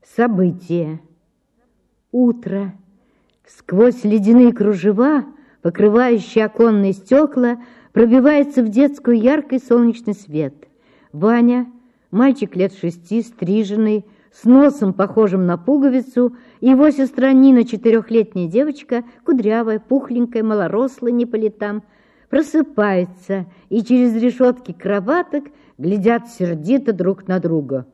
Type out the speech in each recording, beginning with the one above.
Событие. Утро. Сквозь ледяные кружева, покрывающие оконные стекла, пробивается в детскую яркий солнечный свет. Ваня, мальчик лет 6, стриженный, с носом, похожим на пуговицу, и его сестра Нина, 4-летняя девочка, кудрявая, пухленькая, малорослая, не по летам, просыпается и через решетки кроваток глядят сердито друг на друга.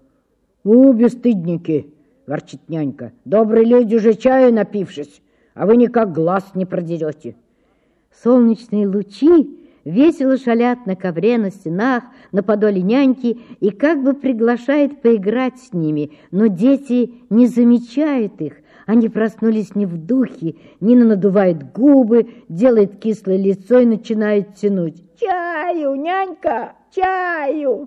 Бесстыдники! — ворчит нянька. «Добрые люди уже чаю напившись, а вы никак глаз не продерете». Солнечные лучи весело шалят на ковре, на стенах, на подоле няньки и как бы приглашает поиграть с ними, но дети не замечают их. Они проснулись не в духе. Нина надувает губы, делает кислое лицо и начинает тянуть. «Чаю, нянька, чаю!»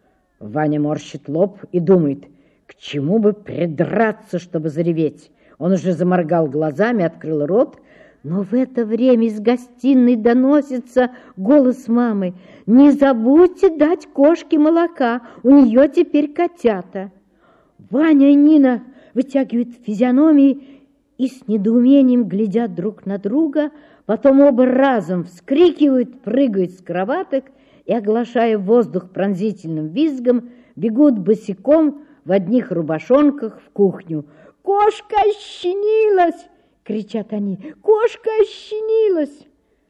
Ваня морщит лоб и думает, к чему бы придраться, чтобы зареветь. Он уже заморгал глазами, открыл рот, но в это время из гостиной доносится голос мамы. «Не забудьте дать кошке молока, у нее теперь котята». Ваня и Нина вытягивают физиономии и с недоумением глядят друг на друга, потом оба разом вскрикивают, прыгают с кроваток и, оглашая воздух пронзительным визгом, бегут босиком в одних рубашонках в кухню. «Кошка ощенилась!» — кричат они. «Кошка ощенилась!»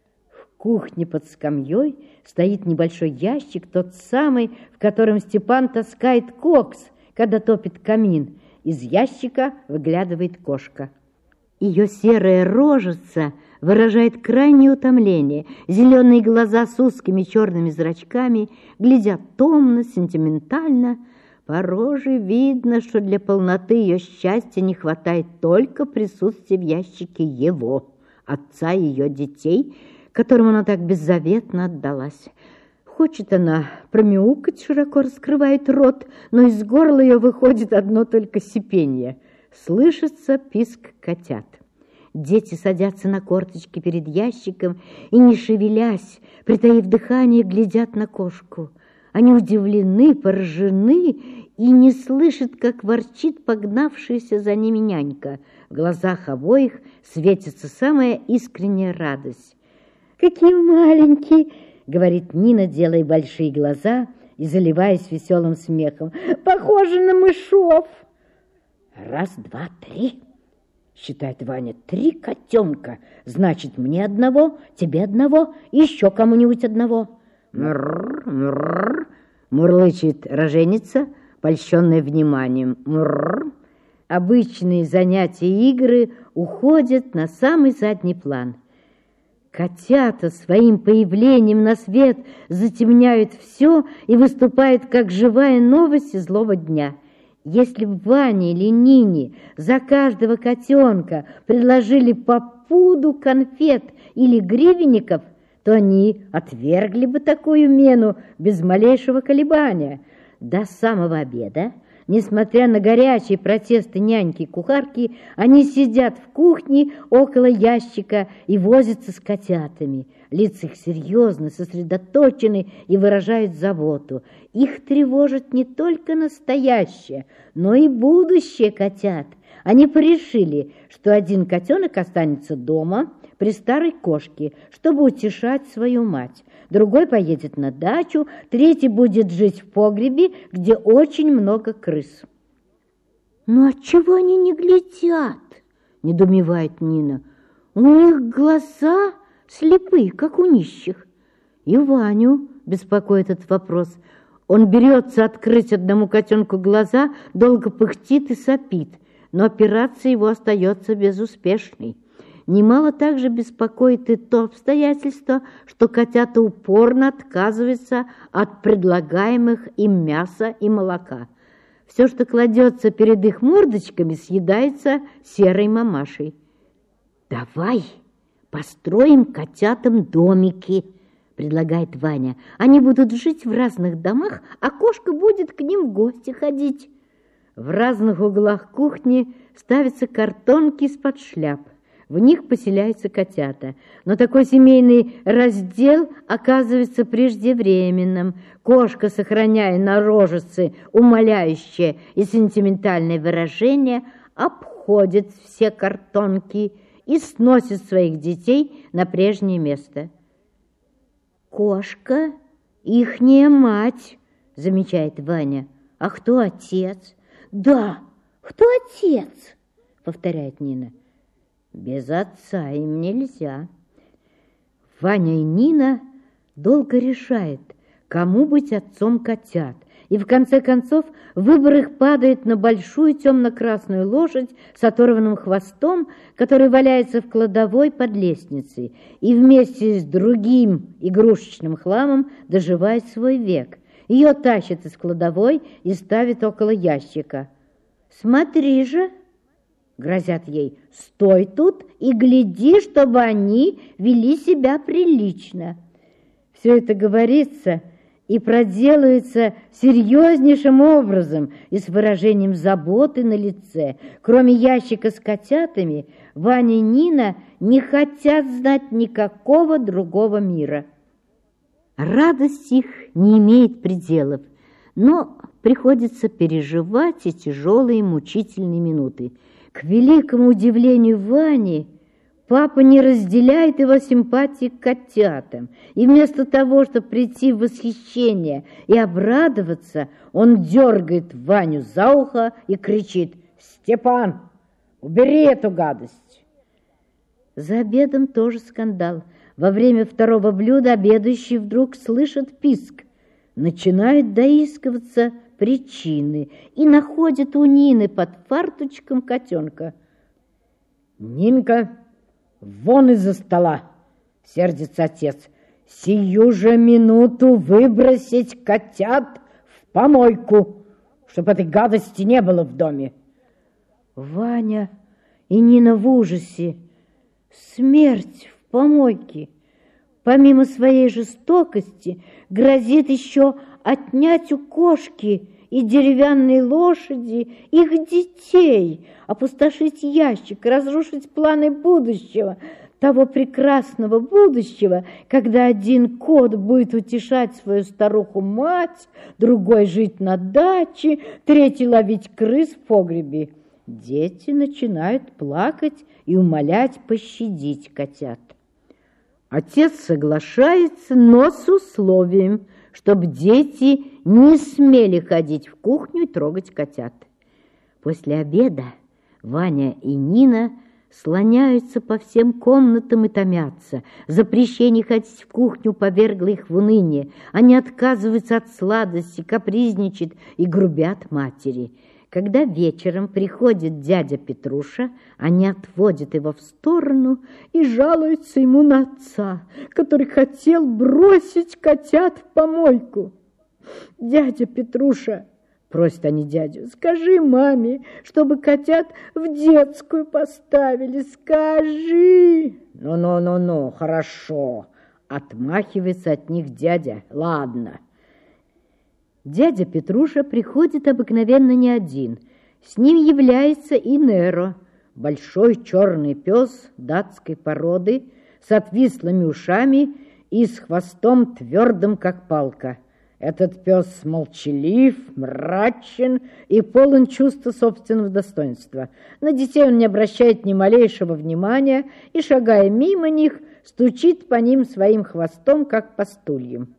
В кухне под скамьей стоит небольшой ящик, тот самый, в котором Степан таскает кокс, когда топит камин. Из ящика выглядывает кошка. Ее серая рожица выражает крайнее утомление. Зеленые глаза с узкими черными зрачками глядят томно, сентиментально. По роже видно, что для полноты ее счастья не хватает только присутствия в ящике его, отца ее детей, которым она так беззаветно отдалась. Хочет она промяукать, широко раскрывает рот, но из горла ее выходит одно только сипенье. Слышится писк котят. Дети садятся на корточки перед ящиком и, не шевелясь, притаив дыхание, глядят на кошку. Они удивлены, поражены и не слышат, как ворчит погнавшаяся за ними нянька. В глазах обоих светится самая искренняя радость. «Какие маленькие!» — говорит Нина, делая большие глаза и заливаясь веселым смехом. «Похожи на мышов!» «Раз, два, три!» — считает Ваня. «3 котенка! Значит, мне одного, тебе одного, еще кому-нибудь одного!» «Мрррр, мрррр!» — мурлычет роженица, польщенная вниманием. «Мрррр!» Обычные занятия и игры уходят на самый задний план. Котята своим появлением на свет затемняют все и выступают как живая новость злого дня. Если Ване или Нине за каждого котенка предложили по пуду конфет или гривенников, то они отвергли бы такую мену без малейшего колебания. До самого обеда, несмотря на горячие протесты няньки и кухарки, они сидят в кухне около ящика и возятся с котятами. Лица их серьезны, сосредоточены и выражают заботу. Их тревожит не только настоящее, но и будущее котят. Они порешили, что один котенок останется дома при старой кошке, чтобы утешать свою мать. Другой поедет на дачу, третий будет жить в погребе, где очень много крыс. «Ну отчего они не глядят?» – недоумевает Нина. «У них глаза слепые, как у нищих». И Ваню беспокоит этот вопрос. Он берется открыть одному котенку глаза, долго пыхтит и сопит, но операция его остается безуспешной. Немало также беспокоит и то обстоятельство, что котята упорно отказываются от предлагаемых им мяса и молока. Все, что кладется перед их мордочками, съедается серой мамашей. «Давай построим котятам домики», — предлагает Ваня. «Они будут жить в разных домах, а кошка будет к ним в гости ходить». В разных углах кухни ставятся картонки из-под шляп. В них поселяются котята. Но такой семейный раздел оказывается преждевременным. Кошка, сохраняя на рожице умоляющее и сентиментальное выражение, обходит все картонки и сносит своих детей на прежнее место. «Кошка — ихняя мать», — замечает Ваня. «А кто отец?» «Да, кто отец?» — повторяет Нина. «Без отца им нельзя». Ваня и Нина долго решают, кому быть отцом котят. И в конце концов выбор их падает на большую темно-красную лошадь с оторванным хвостом, который валяется в кладовой под лестницей и вместе с другим игрушечным хламом доживает свой век. Ее тащат из кладовой и ставят около ящика. «Смотри же!» — грозят ей. «Стой тут и гляди, чтобы они вели себя прилично». Все это говорится и проделывается серьезнейшим образом и с выражением заботы на лице. Кроме ящика с котятами, Ваня и Нина не хотят знать никакого другого мира. Радость их не имеет пределов, но приходится переживать и тяжелые мучительные минуты. К великому удивлению Вани, папа не разделяет его симпатии к котятам, и вместо того, чтобы прийти в восхищение и обрадоваться, он дергает Ваню за ухо и кричит: «Степан, убери эту гадость!» За обедом тоже скандал. Во время второго блюда обедающий вдруг слышит писк, начинает доискиваться причины и находит у Нины под фарточком котенка. «Нинка, вон из-за стола!» — сердится отец. «Сию же минуту выбросить котят в помойку, чтобы этой гадости не было в доме!» Ваня и Нина в ужасе. Смерть в помойке. Помимо своей жестокости грозит еще отнять у кошки и деревянной лошади их детей, опустошить ящик, разрушить планы будущего, того прекрасного будущего, когда один кот будет утешать свою старуху-мать, другой жить на даче, третий ловить крыс в погребе. Дети начинают плакать и умолять пощадить котят. Отец соглашается, но с условием, чтобы дети не смели ходить в кухню и трогать котят. После обеда Ваня и Нина слоняются по всем комнатам и томятся. Запрещение ходить в кухню повергло их в уныние. Они отказываются от сладости, капризничают и грубят матери. Когда вечером приходит дядя Петруша, они отводят его в сторону и жалуются ему на отца, который хотел бросить котят в помойку. «Дядя Петруша, — просят они дядю, — скажи маме, чтобы котят в детскую поставили, скажи!» «Ну, хорошо!» — отмахивается от них дядя. «Ладно». Дядя Петруша приходит обыкновенно не один. С ним является и Неро, большой черный пес датской породы, с отвислыми ушами и с хвостом твердым, как палка. Этот пес молчалив, мрачен и полон чувства собственного достоинства. На детей он не обращает ни малейшего внимания и, шагая мимо них, стучит по ним своим хвостом, как по стульям.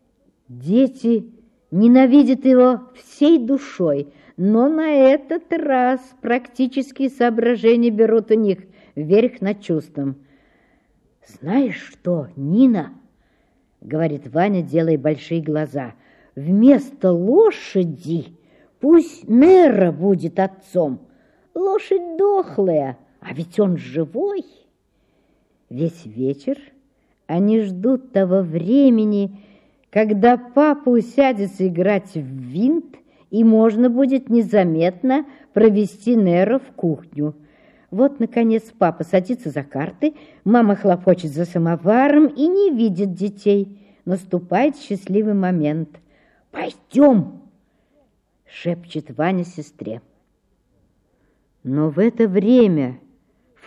Дети ненавидят его всей душой, но на этот раз практические соображения берут у них верх над чувством. «Знаешь что, Нина?» — говорит Ваня, делая большие глаза. «Вместо лошади пусть Неро будет отцом. Лошадь дохлая, а ведь он живой». Весь вечер они ждут того времени, когда папа усядется играть в винт, и можно будет незаметно провести Неро в кухню. Вот, наконец, папа садится за карты, мама хлопочет за самоваром и не видит детей. Наступает счастливый момент. «Пойдем!» — шепчет Ваня сестре. Но в это время в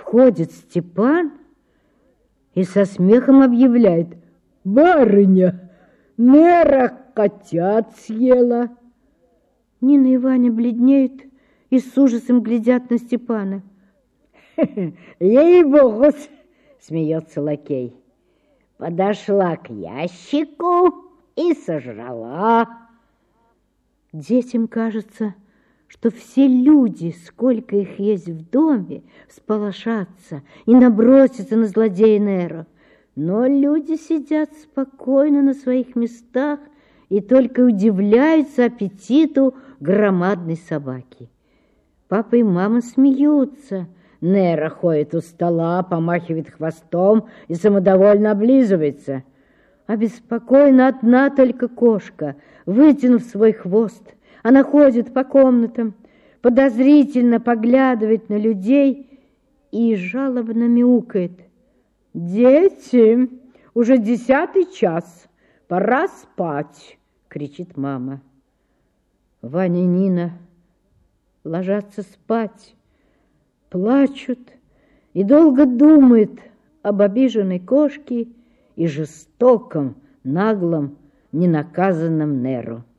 Входит Степан и со смехом объявляет: «Барыня, Нера котят съела». Нина и Ваня бледнеют и с ужасом глядят на Степана. «Ей-богу!» — смеется лакей. «Подошла к ящику и сожрала». Детям кажется, что все люди, сколько их есть в доме, всполошатся и набросятся на злодея Неро. Но люди сидят спокойно на своих местах и только удивляются аппетиту громадной собаки. Папа и мама смеются. Неро ходит у стола, помахивает хвостом и самодовольно облизывается. Обеспокоена одна только кошка, вытянув свой хвост. Она ходит по комнатам, подозрительно поглядывает на людей и жалобно мяукает. «Дети, уже 10-й час, пора спать!» — кричит мама. Ваня и Нина ложатся спать, плачут и долго думают об обиженной кошке и жестоком, наглом, ненаказанном Неро.